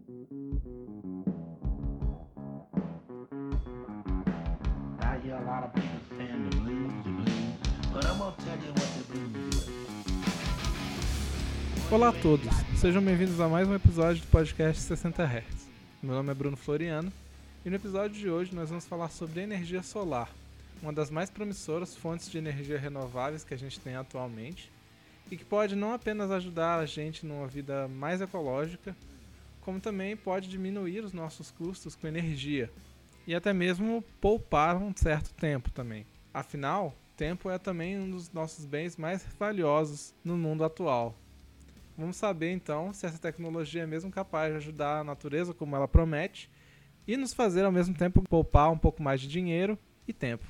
I hear a lot of people saying the blues, but I'm gonna tell you what the blues is. Olá a todos, sejam bem-vindos a mais um episódio do podcast 60 Hz. Meu nome é Bruno Floriano e no episódio de hoje nós vamos falar sobre energia solar, uma das mais promissoras fontes de energia renováveis que a gente tem atualmente e que pode não apenas ajudar a gente numa vida mais ecológica, como também pode diminuir os nossos custos com energia e até mesmo poupar um certo tempo também. Afinal, tempo é também um dos nossos bens mais valiosos no mundo atual. Vamos saber então se essa tecnologia é mesmo capaz de ajudar a natureza como ela promete e nos fazer ao mesmo tempo poupar um pouco mais de dinheiro e tempo.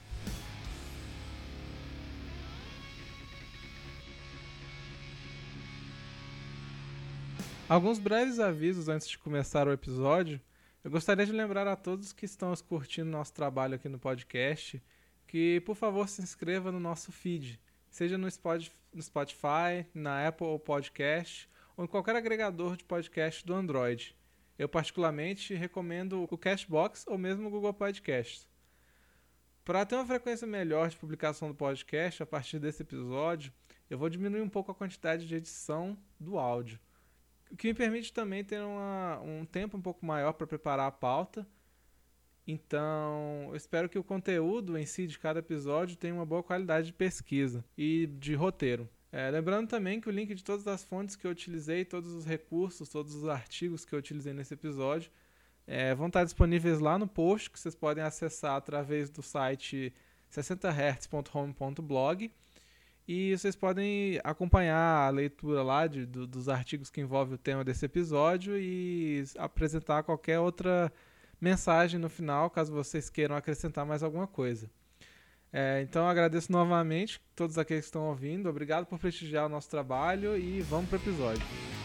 Alguns breves avisos antes de começar o episódio. Eu gostaria de lembrar a todos que estão curtindo nosso trabalho aqui no podcast que, por favor, se inscreva no nosso feed, seja no Spotify, na Apple Podcast ou em qualquer agregador de podcast do Android. Eu particularmente recomendo o Castbox ou mesmo o Google Podcast. Para ter uma frequência melhor de publicação do podcast, a partir desse episódio, eu vou diminuir um pouco a quantidade de edição do áudio, o que me permite também ter um tempo um pouco maior para preparar a pauta. Então, eu espero que o conteúdo em si de cada episódio tenha uma boa qualidade de pesquisa e de roteiro. Lembrando também que o link de todas as fontes que eu utilizei, todos os recursos, todos os artigos que eu utilizei nesse episódio, vão estar disponíveis lá no post, que vocês podem acessar através do site 60hz.home.blog. E vocês podem acompanhar a leitura lá dos artigos que envolvem o tema desse episódio e apresentar qualquer outra mensagem no final, caso vocês queiram acrescentar mais alguma coisa. Então eu agradeço novamente a todos aqueles que estão ouvindo. Obrigado por prestigiar o nosso trabalho e vamos para o episódio.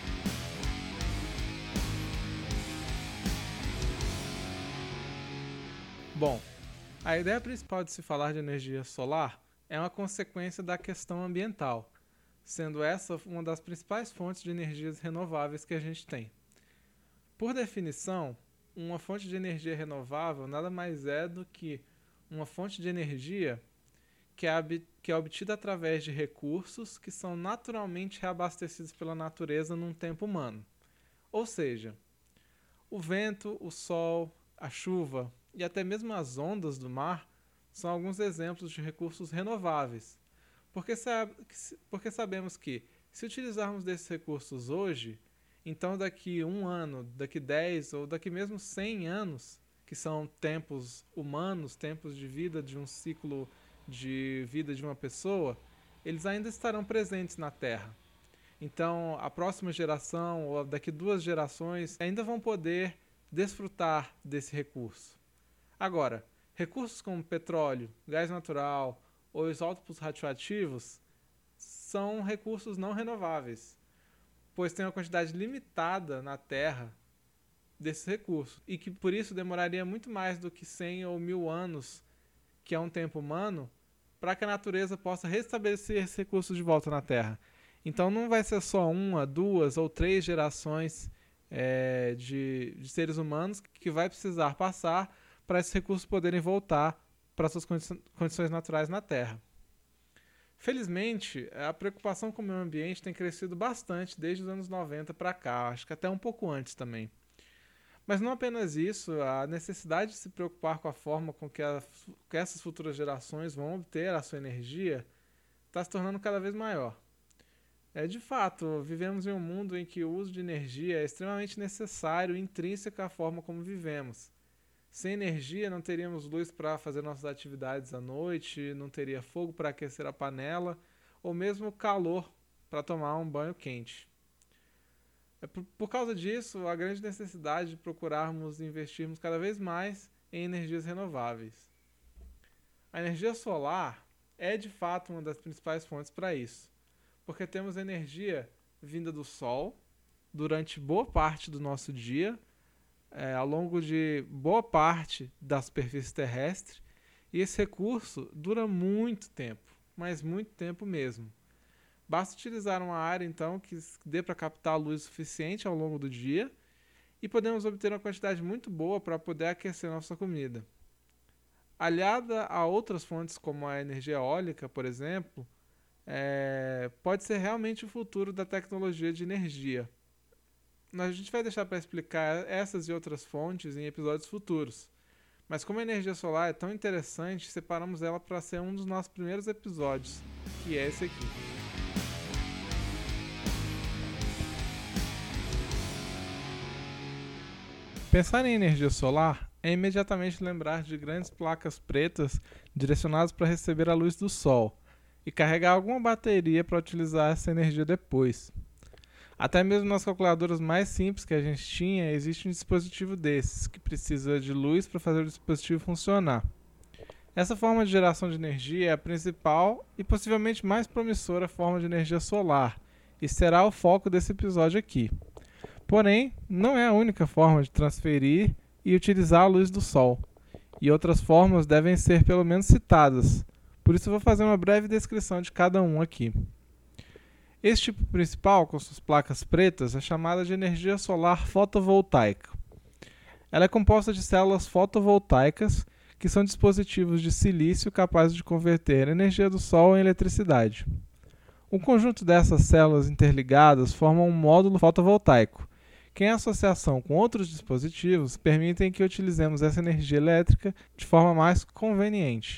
Bom, a ideia principal de se falar de energia solar é uma consequência da questão ambiental, sendo essa uma das principais fontes de energias renováveis que a gente tem. Por definição, uma fonte de energia renovável nada mais é do que uma fonte de energia que é obtida através de recursos que são naturalmente reabastecidos pela natureza num tempo humano. Ou seja, o vento, o sol, a chuva e até mesmo as ondas do mar são alguns exemplos de recursos renováveis, porque sabemos que, se utilizarmos desses recursos hoje, então daqui 1 ano, daqui 10 ou daqui mesmo 100 anos, que são tempos humanos, tempos de vida de um ciclo de vida de uma pessoa, eles ainda estarão presentes na Terra. Então, a próxima geração ou daqui 2 gerações ainda vão poder desfrutar desse recurso. Agora, recursos como petróleo, gás natural ou isótopos radioativos são recursos não renováveis, pois tem uma quantidade limitada na Terra desses recursos, e que por isso demoraria muito mais do que 100 ou 1000 anos, que é um tempo humano, para que a natureza possa restabelecer esses recursos de volta na Terra. Então não vai ser só 1, 2 ou 3 gerações de seres humanos que vai precisar passar para esses recursos poderem voltar para suas condições naturais na Terra. Felizmente, a preocupação com o meio ambiente tem crescido bastante desde os anos 90 para cá, acho que até um pouco antes também. Mas não apenas isso, a necessidade de se preocupar com a forma com que essas futuras gerações vão obter a sua energia está se tornando cada vez maior. De fato, vivemos em um mundo em que o uso de energia é extremamente necessário e intrínseco à forma como vivemos. Sem energia não teríamos luz para fazer nossas atividades à noite, não teria fogo para aquecer a panela ou mesmo calor para tomar um banho quente. Por causa disso, a grande necessidade de procurarmos investirmos cada vez mais em energias renováveis. A energia solar é de fato uma das principais fontes para isso, porque temos energia vinda do Sol durante boa parte do nosso dia, ao longo de boa parte da superfície terrestre, e esse recurso dura muito tempo, mas muito tempo mesmo. Basta utilizar uma área então que dê para captar luz suficiente ao longo do dia e podemos obter uma quantidade muito boa para poder aquecer nossa comida. Aliada a outras fontes como a energia eólica, por exemplo, pode ser realmente o futuro da tecnologia de energia. A gente vai deixar para explicar essas e outras fontes em episódios futuros. Mas como a energia solar é tão interessante, separamos ela para ser um dos nossos primeiros episódios, que é esse aqui. Pensar em energia solar é imediatamente lembrar de grandes placas pretas direcionadas para receber a luz do sol e carregar alguma bateria para utilizar essa energia depois. Até mesmo nas calculadoras mais simples que a gente tinha, existe um dispositivo desses, que precisa de luz para fazer o dispositivo funcionar. Essa forma de geração de energia é a principal e possivelmente mais promissora forma de energia solar, e será o foco desse episódio aqui. Porém, não é a única forma de transferir e utilizar a luz do sol, e outras formas devem ser pelo menos citadas, por isso eu vou fazer uma breve descrição de cada um aqui. Este tipo principal, com suas placas pretas, é chamada de energia solar fotovoltaica. Ela é composta de células fotovoltaicas, que são dispositivos de silício capazes de converter a energia do sol em eletricidade. O conjunto dessas células interligadas forma um módulo fotovoltaico, que em associação com outros dispositivos permitem que utilizemos essa energia elétrica de forma mais conveniente.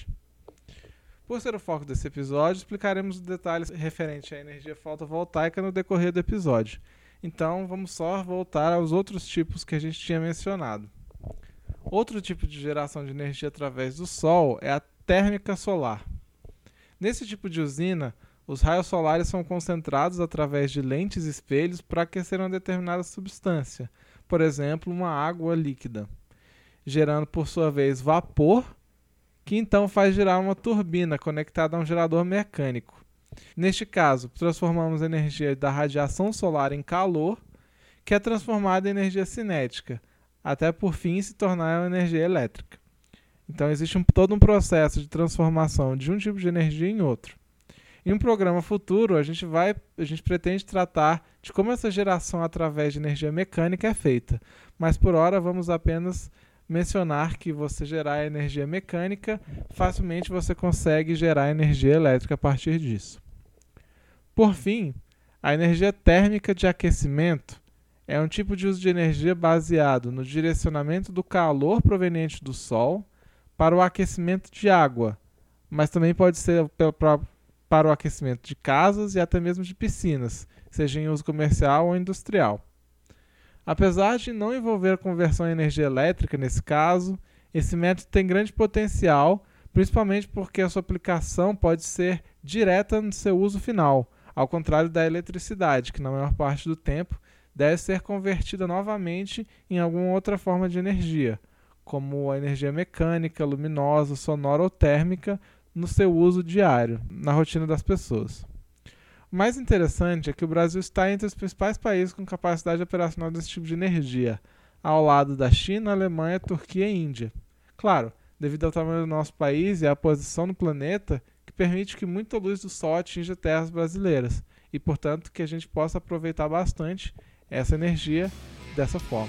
Por ser o foco desse episódio, explicaremos os detalhes referentes à energia fotovoltaica no decorrer do episódio. Então, vamos só voltar aos outros tipos que a gente tinha mencionado. Outro tipo de geração de energia através do Sol é a térmica solar. Nesse tipo de usina, os raios solares são concentrados através de lentes e espelhos para aquecer uma determinada substância, por exemplo, uma água líquida, gerando por sua vez vapor, que então faz girar uma turbina conectada a um gerador mecânico. Neste caso, transformamos a energia da radiação solar em calor, que é transformada em energia cinética, até por fim se tornar uma energia elétrica. Então existe todo um processo de transformação de um tipo de energia em outro. Em um programa futuro, a gente pretende tratar de como essa geração através de energia mecânica é feita, mas por hora vamos apenas mencionar que você gerar energia mecânica, facilmente você consegue gerar energia elétrica a partir disso. Por fim, a energia térmica de aquecimento é um tipo de uso de energia baseado no direcionamento do calor proveniente do Sol para o aquecimento de água, mas também pode ser para o aquecimento de casas e até mesmo de piscinas, seja em uso comercial ou industrial. Apesar de não envolver conversão em energia elétrica nesse caso, esse método tem grande potencial, principalmente porque a sua aplicação pode ser direta no seu uso final, ao contrário da eletricidade, que na maior parte do tempo deve ser convertida novamente em alguma outra forma de energia, como a energia mecânica, luminosa, sonora ou térmica, no seu uso diário, na rotina das pessoas. O mais interessante é que o Brasil está entre os principais países com capacidade operacional desse tipo de energia, ao lado da China, Alemanha, Turquia e Índia. Claro, devido ao tamanho do nosso país e à posição no planeta, que permite que muita luz do sol atinja terras brasileiras, e portanto que a gente possa aproveitar bastante essa energia dessa forma.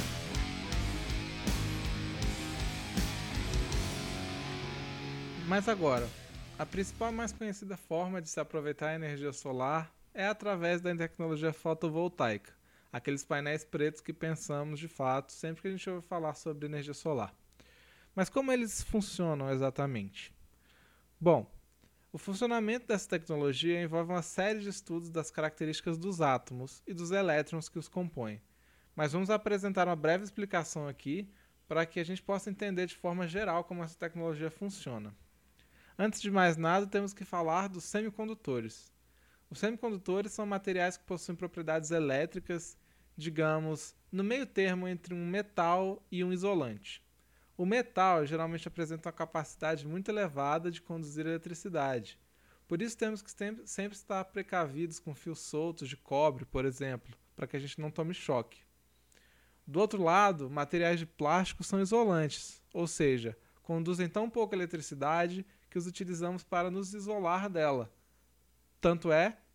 Mas agora, a principal e mais conhecida forma de se aproveitar a energia solar é através da tecnologia fotovoltaica, aqueles painéis pretos que pensamos de fato sempre que a gente ouve falar sobre energia solar. Mas como eles funcionam exatamente? Bom, o funcionamento dessa tecnologia envolve uma série de estudos das características dos átomos e dos elétrons que os compõem. Mas vamos apresentar uma breve explicação aqui para que a gente possa entender de forma geral como essa tecnologia funciona. Antes de mais nada, temos que falar dos semicondutores. Os semicondutores são materiais que possuem propriedades elétricas, digamos, no meio termo entre um metal e um isolante. O metal geralmente apresenta uma capacidade muito elevada de conduzir eletricidade. Por isso temos que sempre estar precavidos com fios soltos de cobre, por exemplo, para que a gente não tome choque. Do outro lado, materiais de plástico são isolantes, ou seja, conduzem tão pouca eletricidade que os utilizamos para nos isolar dela. Tanto é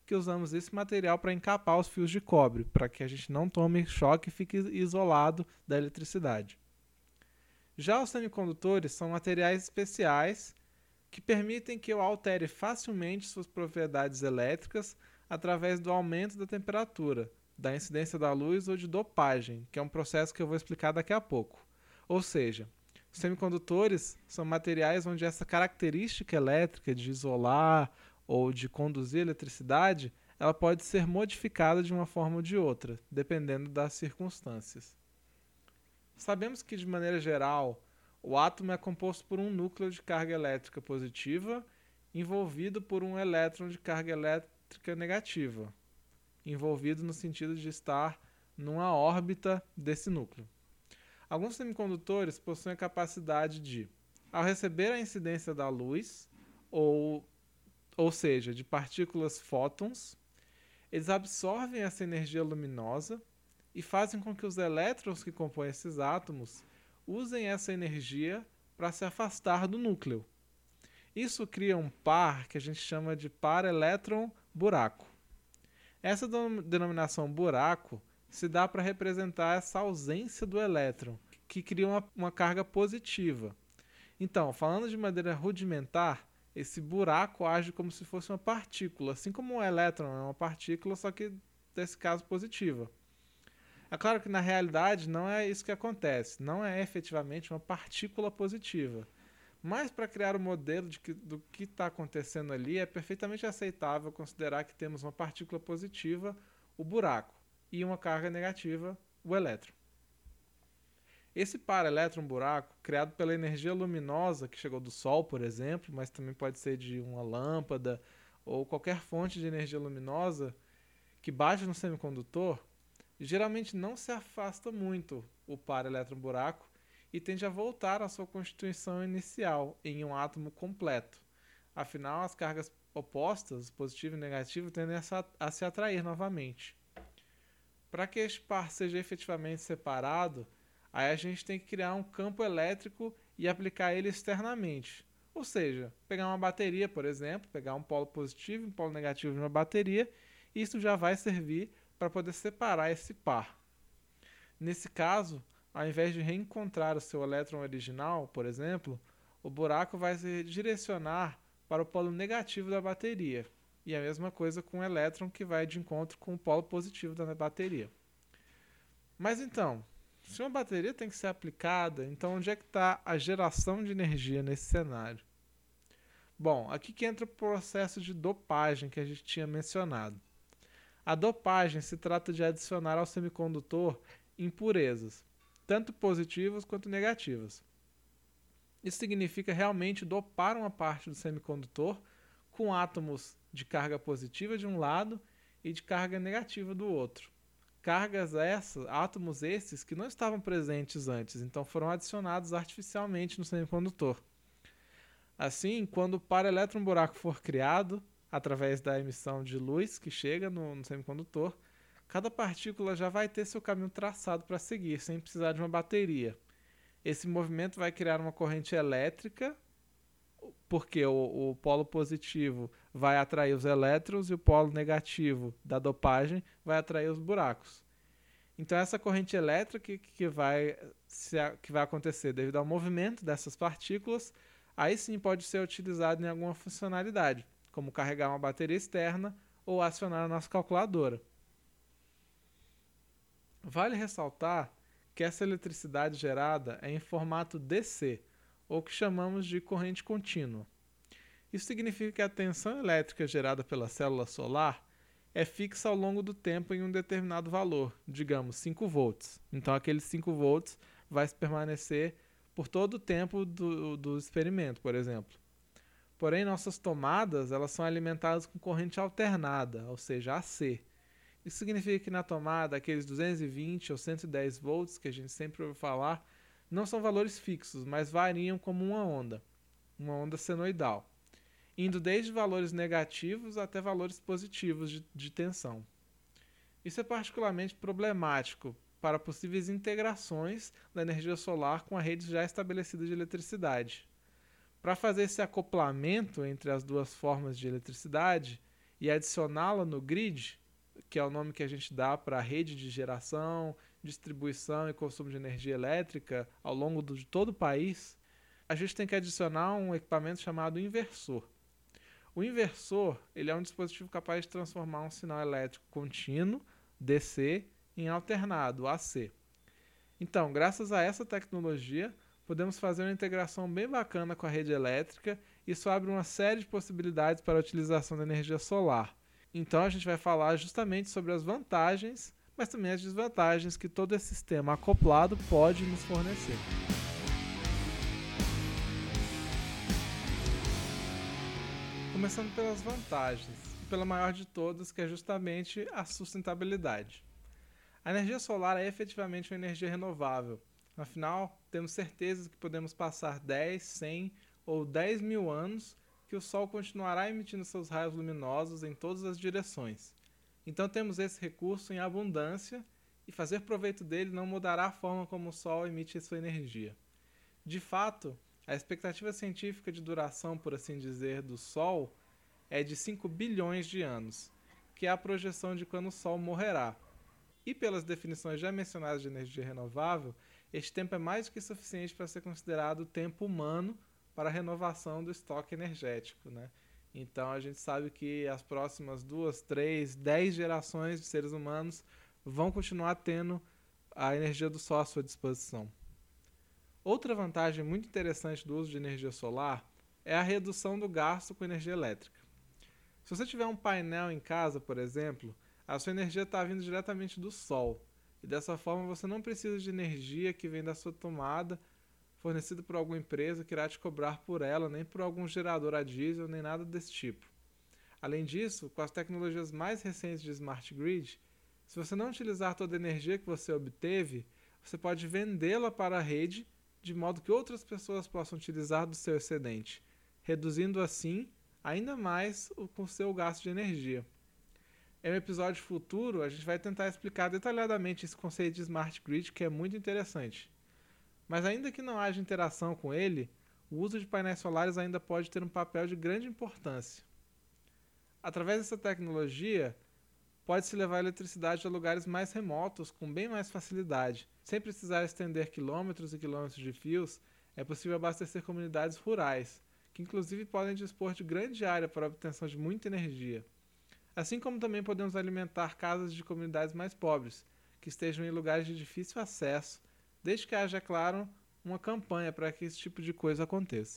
que usamos esse material para encapar os fios de cobre, para que a gente não tome choque e fique isolado da eletricidade. Já os semicondutores são materiais especiais que permitem que eu altere facilmente suas propriedades elétricas através do aumento da temperatura, da incidência da luz ou de dopagem, que é um processo que eu vou explicar daqui a pouco. Ou seja, os semicondutores são materiais onde essa característica elétrica de isolar ou de conduzir eletricidade, ela pode ser modificada de uma forma ou de outra, dependendo das circunstâncias. Sabemos que, de maneira geral, o átomo é composto por um núcleo de carga elétrica positiva envolvido por um elétron de carga elétrica negativa, envolvido no sentido de estar numa órbita desse núcleo. Alguns semicondutores possuem a capacidade de, ao receber a incidência da luz, ou seja, de partículas fótons, eles absorvem essa energia luminosa e fazem com que os elétrons que compõem esses átomos usem essa energia para se afastar do núcleo. Isso cria um par que a gente chama de par elétron-buraco. Essa denominação buraco se dá para representar essa ausência do elétron, que cria uma carga positiva. Então, falando de maneira rudimentar, esse buraco age como se fosse uma partícula, assim como o elétron é uma partícula, só que nesse caso positiva. É claro que na realidade não é isso que acontece, não é efetivamente uma partícula positiva. Mas para criar o modelo do que está acontecendo ali, é perfeitamente aceitável considerar que temos uma partícula positiva, o buraco, e uma carga negativa, o elétron. Esse par elétron-buraco, criado pela energia luminosa que chegou do Sol, por exemplo, mas também pode ser de uma lâmpada ou qualquer fonte de energia luminosa que bate no semicondutor, geralmente não se afasta muito o par elétron-buraco e tende a voltar à sua constituição inicial em um átomo completo. Afinal, as cargas opostas, positivo e negativo, tendem a se atrair novamente. Para que este par seja efetivamente separado, aí a gente tem que criar um campo elétrico e aplicar ele externamente. Ou seja, pegar uma bateria, por exemplo, pegar um polo positivo e um polo negativo de uma bateria, e isso já vai servir para poder separar esse par. Nesse caso, ao invés de reencontrar o seu elétron original, por exemplo, o buraco vai se direcionar para o polo negativo da bateria. E a mesma coisa com o elétron que vai de encontro com o polo positivo da bateria. Mas então, se uma bateria tem que ser aplicada, então onde é que está a geração de energia nesse cenário? Bom, aqui que entra o processo de dopagem que a gente tinha mencionado. A dopagem se trata de adicionar ao semicondutor impurezas, tanto positivas quanto negativas. Isso significa realmente dopar uma parte do semicondutor com átomos de carga positiva de um lado e de carga negativa do outro. Átomos esses que não estavam presentes antes, então foram adicionados artificialmente no semicondutor. Assim, quando o par elétron-buraco for criado, através da emissão de luz que chega no semicondutor, cada partícula já vai ter seu caminho traçado para seguir, sem precisar de uma bateria. Esse movimento vai criar uma corrente elétrica, porque o polo positivo vai atrair os elétrons e o polo negativo da dopagem vai atrair os buracos. Então essa corrente elétrica que vai acontecer devido ao movimento dessas partículas, aí sim pode ser utilizado em alguma funcionalidade, como carregar uma bateria externa ou acionar a nossa calculadora. Vale ressaltar que essa eletricidade gerada é em formato DC, ou que chamamos de corrente contínua. Isso significa que a tensão elétrica gerada pela célula solar é fixa ao longo do tempo em um determinado valor, digamos 5 volts. Então aqueles 5 volts vai permanecer por todo o tempo do experimento, por exemplo. Porém, nossas tomadas elas são alimentadas com corrente alternada, ou seja, AC. Isso significa que na tomada, aqueles 220 ou 110 volts que a gente sempre ouve falar, não são valores fixos, mas variam como uma onda senoidal, indo desde valores negativos até valores positivos de tensão. Isso é particularmente problemático para possíveis integrações da energia solar com a rede já estabelecida de eletricidade. Para fazer esse acoplamento entre as duas formas de eletricidade e adicioná-la no grid, que é o nome que a gente dá para a rede de geração, distribuição e consumo de energia elétrica ao longo de todo o país, a gente tem que adicionar um equipamento chamado inversor. O inversor ele é um dispositivo capaz de transformar um sinal elétrico contínuo, DC, em alternado, AC. Então, graças a essa tecnologia, podemos fazer uma integração bem bacana com a rede elétrica. Isso abre uma série de possibilidades para a utilização da energia solar. Então, a gente vai falar justamente sobre as vantagens, mas também as desvantagens que todo esse sistema acoplado pode nos fornecer. Começando pelas vantagens, e pela maior de todas, que é justamente a sustentabilidade. A energia solar é efetivamente uma energia renovável. Afinal, temos certeza que podemos passar 10, 100 ou 10 mil anos que o Sol continuará emitindo seus raios luminosos em todas as direções. Então temos esse recurso em abundância e fazer proveito dele não mudará a forma como o Sol emite sua energia. De fato, a expectativa científica de duração, por assim dizer, do Sol é de 5 bilhões de anos, que é a projeção de quando o Sol morrerá. E pelas definições já mencionadas de energia renovável, este tempo é mais do que suficiente para ser considerado o tempo humano para a renovação do estoque energético, né? Então a gente sabe que as próximas 2, 3, 10 gerações de seres humanos vão continuar tendo a energia do Sol à sua disposição. Outra vantagem muito interessante do uso de energia solar é a redução do gasto com energia elétrica. Se você tiver um painel em casa, por exemplo, a sua energia está vindo diretamente do Sol, e dessa forma você não precisa de energia que vem da sua tomada, fornecida por alguma empresa que irá te cobrar por ela, nem por algum gerador a diesel, nem nada desse tipo. Além disso, com as tecnologias mais recentes de Smart Grid, se você não utilizar toda a energia que você obteve, você pode vendê-la para a rede, de modo que outras pessoas possam utilizar do seu excedente, reduzindo assim ainda mais o seu gasto de energia. Em um episódio futuro, a gente vai tentar explicar detalhadamente esse conceito de Smart Grid, que é muito interessante. Mas ainda que não haja interação com ele, o uso de painéis solares ainda pode ter um papel de grande importância. Através dessa tecnologia, pode-se levar a eletricidade a lugares mais remotos com bem mais facilidade. Sem precisar estender quilômetros e quilômetros de fios, é possível abastecer comunidades rurais, que inclusive podem dispor de grande área para a obtenção de muita energia. Assim como também podemos alimentar casas de comunidades mais pobres, que estejam em lugares de difícil acesso, desde que haja, é claro, uma campanha para que esse tipo de coisa aconteça.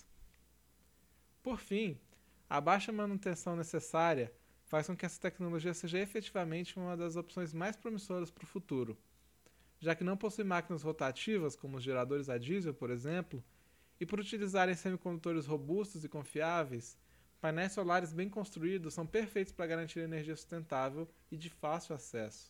Por fim, a baixa manutenção necessária faz com que essa tecnologia seja efetivamente uma das opções mais promissoras para o futuro, já que não possui máquinas rotativas, como os geradores a diesel, por exemplo, e por utilizarem semicondutores robustos e confiáveis, painéis solares bem construídos são perfeitos para garantir energia sustentável e de fácil acesso.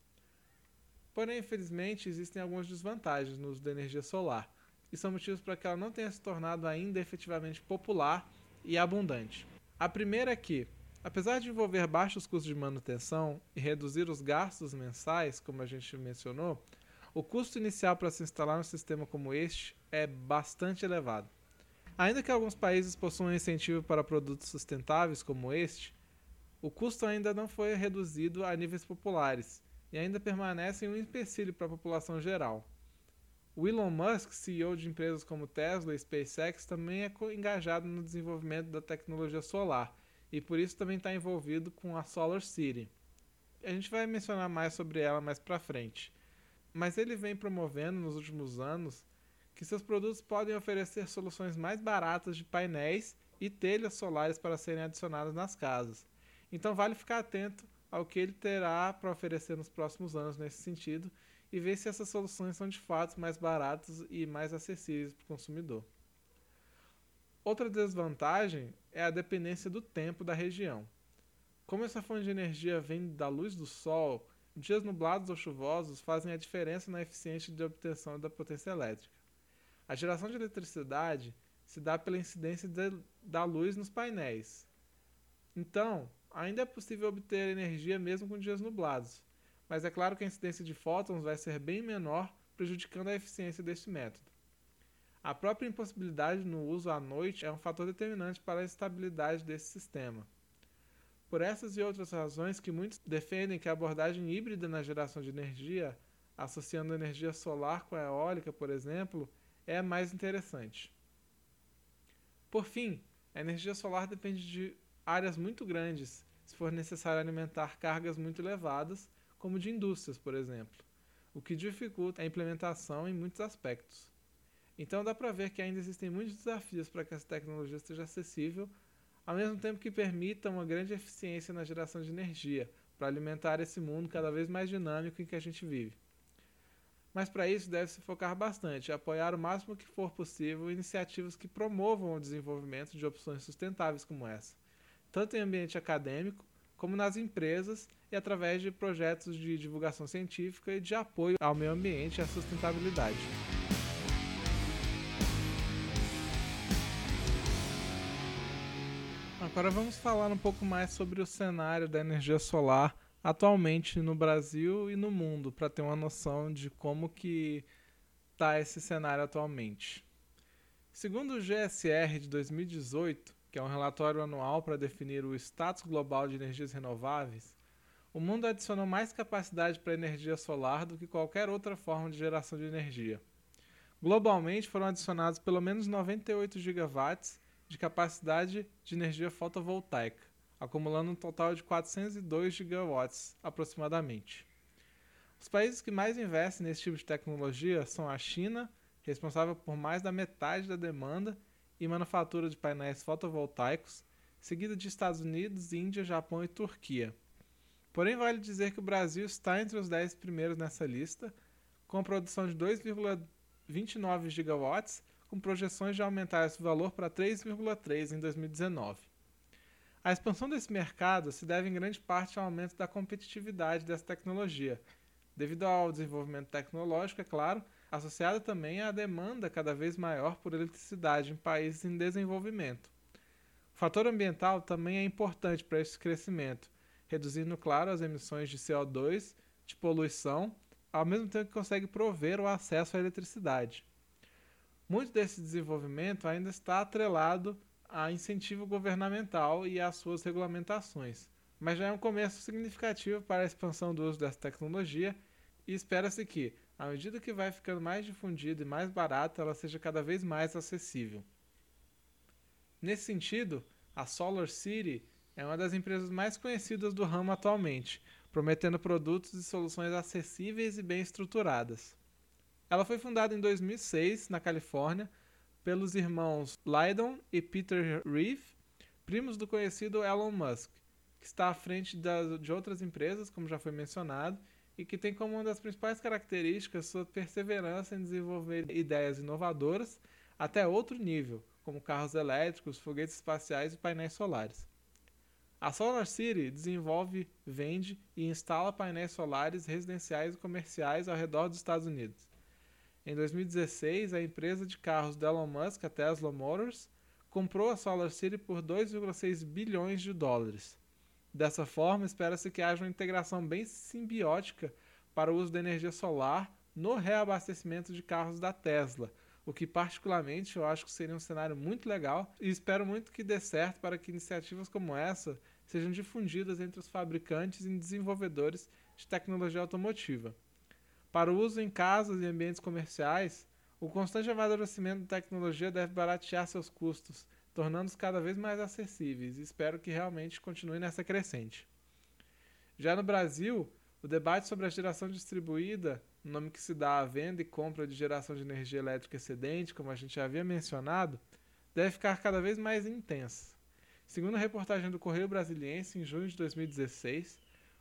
Porém, infelizmente, existem algumas desvantagens no uso da energia solar, e são motivos para que ela não tenha se tornado ainda efetivamente popular e abundante. A primeira é que, apesar de envolver baixos custos de manutenção e reduzir os gastos mensais, como a gente mencionou, o custo inicial para se instalar um sistema como este é bastante elevado. Ainda que alguns países possuam incentivo para produtos sustentáveis como este, o custo ainda não foi reduzido a níveis populares e ainda permanece um empecilho para a população geral. O Elon Musk, CEO de empresas como Tesla e SpaceX, também é engajado no desenvolvimento da tecnologia solar, e por isso também está envolvido com a Solar City. A gente vai mencionar mais sobre ela mais para frente. Mas ele vem promovendo nos últimos anos que seus produtos podem oferecer soluções mais baratas de painéis e telhas solares para serem adicionadas nas casas. Então vale ficar atento ao que ele terá para oferecer nos próximos anos nesse sentido e ver se essas soluções são de fato mais baratas e mais acessíveis para o consumidor. Outra desvantagem é a dependência do tempo da região. Como essa fonte de energia vem da luz do sol, dias nublados ou chuvosos fazem a diferença na eficiência de obtenção da potência elétrica. A geração de eletricidade se dá pela incidência da luz nos painéis. Então, ainda é possível obter energia mesmo com dias nublados, mas é claro que a incidência de fótons vai ser bem menor, prejudicando a eficiência deste método. A própria impossibilidade no uso à noite é um fator determinante para a estabilidade desse sistema. Por essas e outras razões que muitos defendem que a abordagem híbrida na geração de energia, associando a energia solar com a eólica, por exemplo, é a mais interessante. Por fim, a energia solar depende de áreas muito grandes, se for necessário alimentar cargas muito elevadas, como de indústrias, por exemplo, o que dificulta a implementação em muitos aspectos. Então dá para ver que ainda existem muitos desafios para que essa tecnologia esteja acessível, ao mesmo tempo que permita uma grande eficiência na geração de energia, para alimentar esse mundo cada vez mais dinâmico em que a gente vive. Mas para isso deve-se focar bastante, apoiar o máximo que for possível iniciativas que promovam o desenvolvimento de opções sustentáveis como essa, tanto em ambiente acadêmico, como nas empresas e através de projetos de divulgação científica e de apoio ao meio ambiente e à sustentabilidade. Agora vamos falar um pouco mais sobre o cenário da energia solar atualmente no Brasil e no mundo, para ter uma noção de como que está esse cenário atualmente. Segundo o GSR de 2018, que é um relatório anual para definir o status global de energias renováveis, o mundo adicionou mais capacidade para a energia solar do que qualquer outra forma de geração de energia. Globalmente foram adicionados pelo menos 98 gigawatts de capacidade de energia fotovoltaica, acumulando um total de 402 gigawatts aproximadamente. Os países que mais investem nesse tipo de tecnologia são a China, responsável por mais da metade da demanda e manufatura de painéis fotovoltaicos, seguida de Estados Unidos, Índia, Japão e Turquia. Porém, vale dizer que o Brasil está entre os 10 primeiros nessa lista, com a produção de 2,29 gigawatts, com projeções de aumentar esse valor para 3,3 em 2019. A expansão desse mercado se deve em grande parte ao aumento da competitividade dessa tecnologia, devido ao desenvolvimento tecnológico, é claro, associado também à demanda cada vez maior por eletricidade em países em desenvolvimento. O fator ambiental também é importante para esse crescimento, reduzindo, claro, as emissões de CO2, de poluição, ao mesmo tempo que consegue prover o acesso à eletricidade. Muito desse desenvolvimento ainda está atrelado a incentivo governamental e às suas regulamentações, mas já é um começo significativo para a expansão do uso dessa tecnologia e espera-se que, à medida que vai ficando mais difundida e mais barata, ela seja cada vez mais acessível. Nesse sentido, a SolarCity é uma das empresas mais conhecidas do ramo atualmente, prometendo produtos e soluções acessíveis e bem estruturadas. Ela foi fundada em 2006, na Califórnia, pelos irmãos Lydon e Peter Reeve, primos do conhecido Elon Musk, que está à frente de outras empresas, como já foi mencionado, e que tem como uma das principais características sua perseverança em desenvolver ideias inovadoras até outro nível, como carros elétricos, foguetes espaciais e painéis solares. A SolarCity desenvolve, vende e instala painéis solares residenciais e comerciais ao redor dos Estados Unidos. Em 2016, a empresa de carros de Elon Musk, a Tesla Motors, comprou a SolarCity por 2,6 bilhões de dólares. Dessa forma, espera-se que haja uma integração bem simbiótica para o uso da energia solar no reabastecimento de carros da Tesla, o que particularmente eu acho que seria um cenário muito legal e espero muito que dê certo para que iniciativas como essa sejam difundidas entre os fabricantes e desenvolvedores de tecnologia automotiva. Para o uso em casas e ambientes comerciais, o constante amadurecimento da tecnologia deve baratear seus custos, tornando-os cada vez mais acessíveis, e espero que realmente continue nessa crescente. Já no Brasil, o debate sobre a geração distribuída, nome que se dá à venda e compra de geração de energia elétrica excedente, como a gente já havia mencionado, deve ficar cada vez mais intenso. Segundo a reportagem do Correio Brasiliense, em junho de 2016,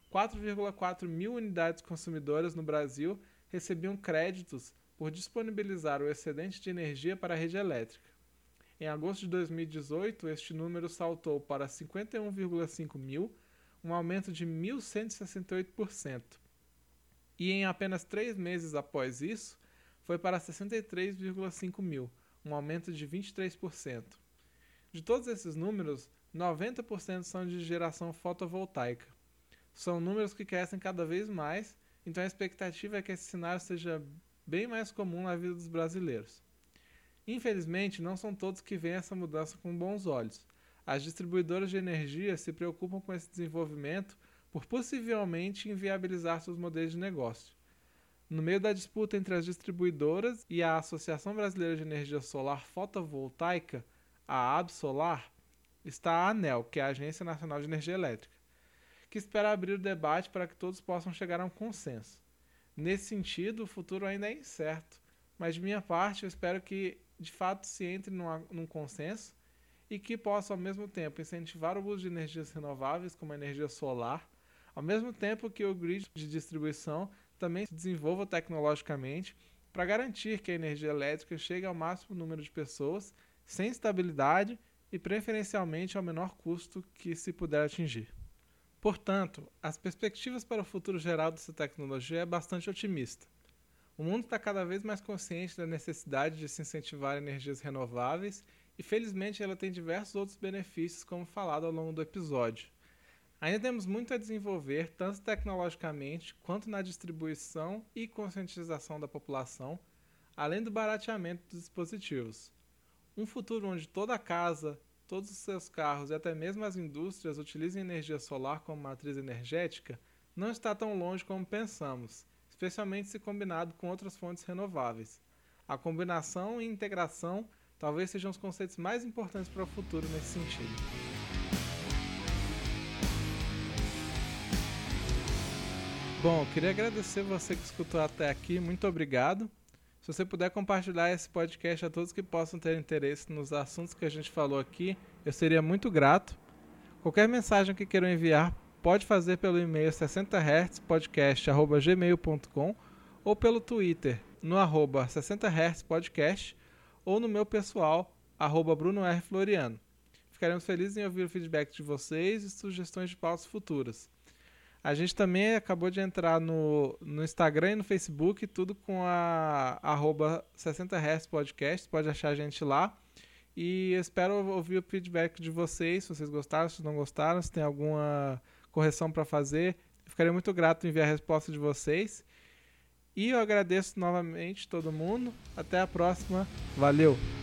4,4 mil unidades consumidoras no Brasil recebiam créditos por disponibilizar o excedente de energia para a rede elétrica. Em agosto de 2018, este número saltou para 51,5 mil, um aumento de 1.168%. E em apenas 3 meses após isso, foi para 63,5 mil, um aumento de 23%. De todos esses números, 90% são de geração fotovoltaica. São números que crescem cada vez mais, então a expectativa é que esse cenário seja bem mais comum na vida dos brasileiros. Infelizmente, não são todos que veem essa mudança com bons olhos. As distribuidoras de energia se preocupam com esse desenvolvimento por possivelmente inviabilizar seus modelos de negócio. No meio da disputa entre as distribuidoras e a Associação Brasileira de Energia Solar Fotovoltaica, a Absolar, está a ANEEL, que é a Agência Nacional de Energia Elétrica, que espera abrir o debate para que todos possam chegar a um consenso. Nesse sentido, o futuro ainda é incerto, mas de minha parte eu espero que de fato se entre num consenso e que possa ao mesmo tempo incentivar o uso de energias renováveis como a energia solar, ao mesmo tempo que o grid de distribuição também se desenvolva tecnologicamente para garantir que a energia elétrica chegue ao máximo número de pessoas sem instabilidade e preferencialmente ao menor custo que se puder atingir. Portanto, as perspectivas para o futuro geral dessa tecnologia é bastante otimista. O mundo está cada vez mais consciente da necessidade de se incentivar energias renováveis e felizmente ela tem diversos outros benefícios, como falado ao longo do episódio. Ainda temos muito a desenvolver, tanto tecnologicamente quanto na distribuição e conscientização da população, além do barateamento dos dispositivos. Um futuro onde toda casa, todos os seus carros e até mesmo as indústrias utilizem energia solar como matriz energética não está tão longe como pensamos, especialmente se combinado com outras fontes renováveis. A combinação e integração talvez sejam os conceitos mais importantes para o futuro nesse sentido. Bom, eu queria agradecer você que escutou até aqui, muito obrigado. Se você puder compartilhar esse podcast a todos que possam ter interesse nos assuntos que a gente falou aqui, eu seria muito grato. Qualquer mensagem que queiram enviar, pode fazer pelo e-mail 60hzpodcast@gmail.com ou pelo Twitter no @60hzpodcast ou no meu pessoal, @BrunoRFloriano. Ficaremos felizes em ouvir o feedback de vocês e sugestões de pautas futuras. A gente também acabou de entrar no Instagram e no Facebook, tudo com a @60hzpodcast, pode achar a gente lá. E eu espero ouvir o feedback de vocês, se vocês gostaram, se não gostaram, se tem alguma correção para fazer. Eu ficaria muito grato em ver a resposta de vocês. E eu agradeço novamente todo mundo. Até a próxima. Valeu!